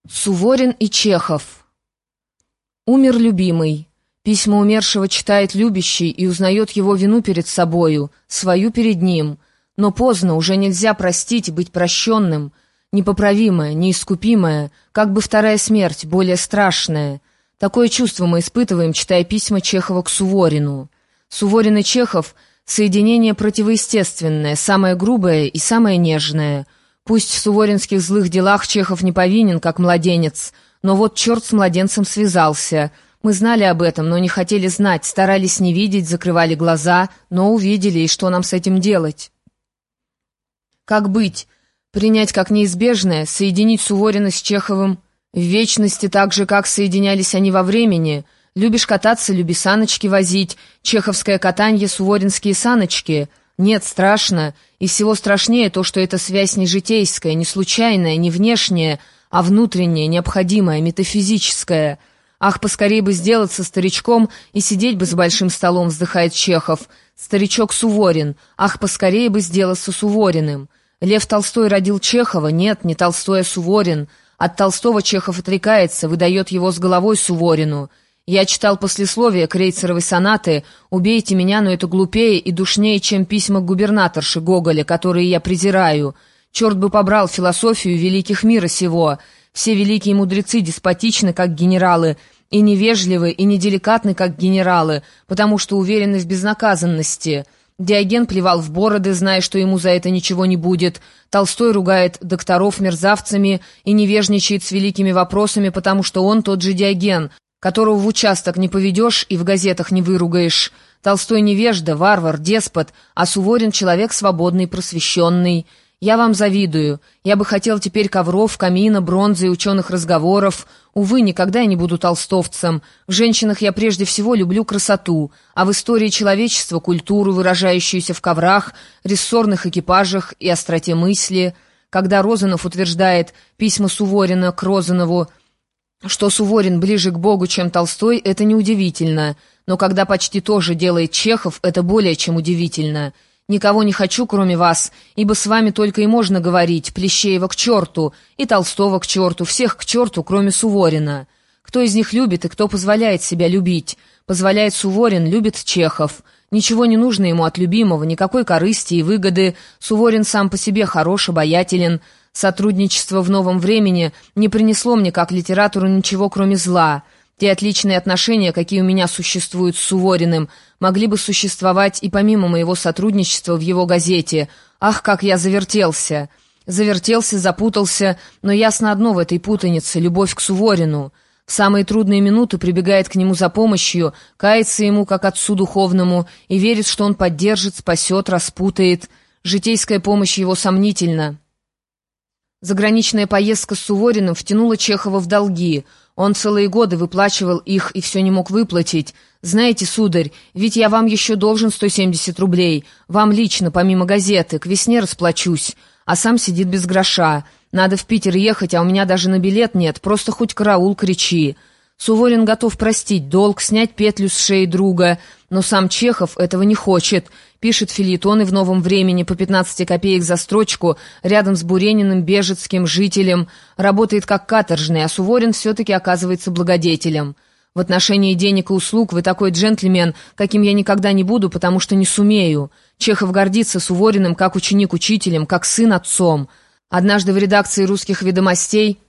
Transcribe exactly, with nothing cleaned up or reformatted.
Суворин и Чехов. Умер любимый. Письма умершего читает любящий и узнает его вину перед собою, свою перед ним. Но поздно, уже нельзя простить и быть прощенным. Непоправимое, неискупимое, как бы вторая смерть, более страшная. Такое чувство мы испытываем, читая письма Чехова к Суворину. Суворин и Чехов — соединение противоестественное, самое грубое и самое нежное. Пусть в суворинских злых делах Чехов не повинен, как младенец, но вот черт с младенцем связался. Мы знали об этом, но не хотели знать, старались не видеть, закрывали глаза, но увидели, и что нам с этим делать? Как быть? Принять как неизбежное, соединить Суворина с Чеховым в вечности так же, как соединялись они во времени? Любишь кататься, люби саночки возить, чеховское катанье, суворинские саночки. Нет, страшно, и всего страшнее то, что эта связь не житейская, не случайная, не внешняя, а внутренняя, необходимая, метафизическая. Ах, поскорей бы сделаться старичком и сидеть бы за большим столом, вздыхает Чехов. Старичок Суворин, ах, поскорей бы сделаться Сувориным. Лев Толстой родил Чехова? Нет, не Толстой, а Суворин. От Толстого Чехов отрекается, выдает его с головой Суворину. Я читал послесловие Крейцеровой сонаты «Убейте меня, но это глупее и душнее, чем письма к губернаторше Гоголя, которые я презираю. Черт бы побрал философию великих мира сего. Все великие мудрецы деспотичны, как генералы, и невежливы, и неделикатны, как генералы, потому что уверены в безнаказанности». Диоген плевал в бороды, зная, что ему за это ничего не будет. Толстой ругает докторов мерзавцами и невежничает с великими вопросами, потому что он тот же Диоген, которого в участок не поведешь и в газетах не выругаешь. Толстой невежда, варвар, деспот, а Суворин человек свободный, просвещенный. Я вам завидую. Я бы хотел теперь ковров, камина, бронзы и ученых разговоров. Увы, никогда я не буду толстовцем. В женщинах я прежде всего люблю красоту, а в истории человечества — культуру, выражающуюся в коврах, рессорных экипажах и остроте мысли. Когда Розанов утверждает письма Суворина к Розанову, что Суворин ближе к Богу, чем Толстой, это неудивительно. Но когда почти то же делает Чехов, это более чем удивительно. Никого не хочу, кроме вас, ибо с вами только и можно говорить. Плещеева к черту, и Толстого к черту, всех к черту, кроме Суворина. Кто из них любит и кто позволяет себя любить? Позволяет Суворин, любит Чехов. Ничего не нужно ему от любимого, никакой корысти и выгоды. Суворин сам по себе хорош, обаятелен. Сотрудничество в новом времени не принесло мне как литератору ничего, кроме зла. Те отличные отношения, какие у меня существуют с Сувориным, могли бы существовать и помимо моего сотрудничества в его газете. Ах, как я завертелся! Завертелся, запутался, но ясно одно в этой путанице — любовь к Суворину. В самые трудные минуты прибегает к нему за помощью, кается ему, как отцу духовному, и верит, что он поддержит, спасет, распутает. Житейская помощь его сомнительна. Заграничная поездка с Сувориным втянула Чехова в долги. Он целые годы выплачивал их и все не мог выплатить. «Знаете, сударь, ведь я вам еще должен сто семьдесят рублей. Вам лично, помимо газеты, к весне расплачусь». А сам сидит без гроша. «Надо в Питер ехать, а у меня даже на билет нет, просто хоть караул кричи». Суворин готов простить долг, снять петлю с шеи друга, но сам Чехов этого не хочет. Пишет фельетоны в «Новом времени» по пятнадцать копеек за строчку, рядом с Бурениным, Бежецким, Жителем. Работает как каторжный, а Суворин все-таки оказывается благодетелем. В отношении денег и услуг вы такой джентльмен, каким я никогда не буду, потому что не сумею. Чехов гордится Сувориным как ученик учителем, как сын отцом. Однажды в редакции «Русских ведомостей»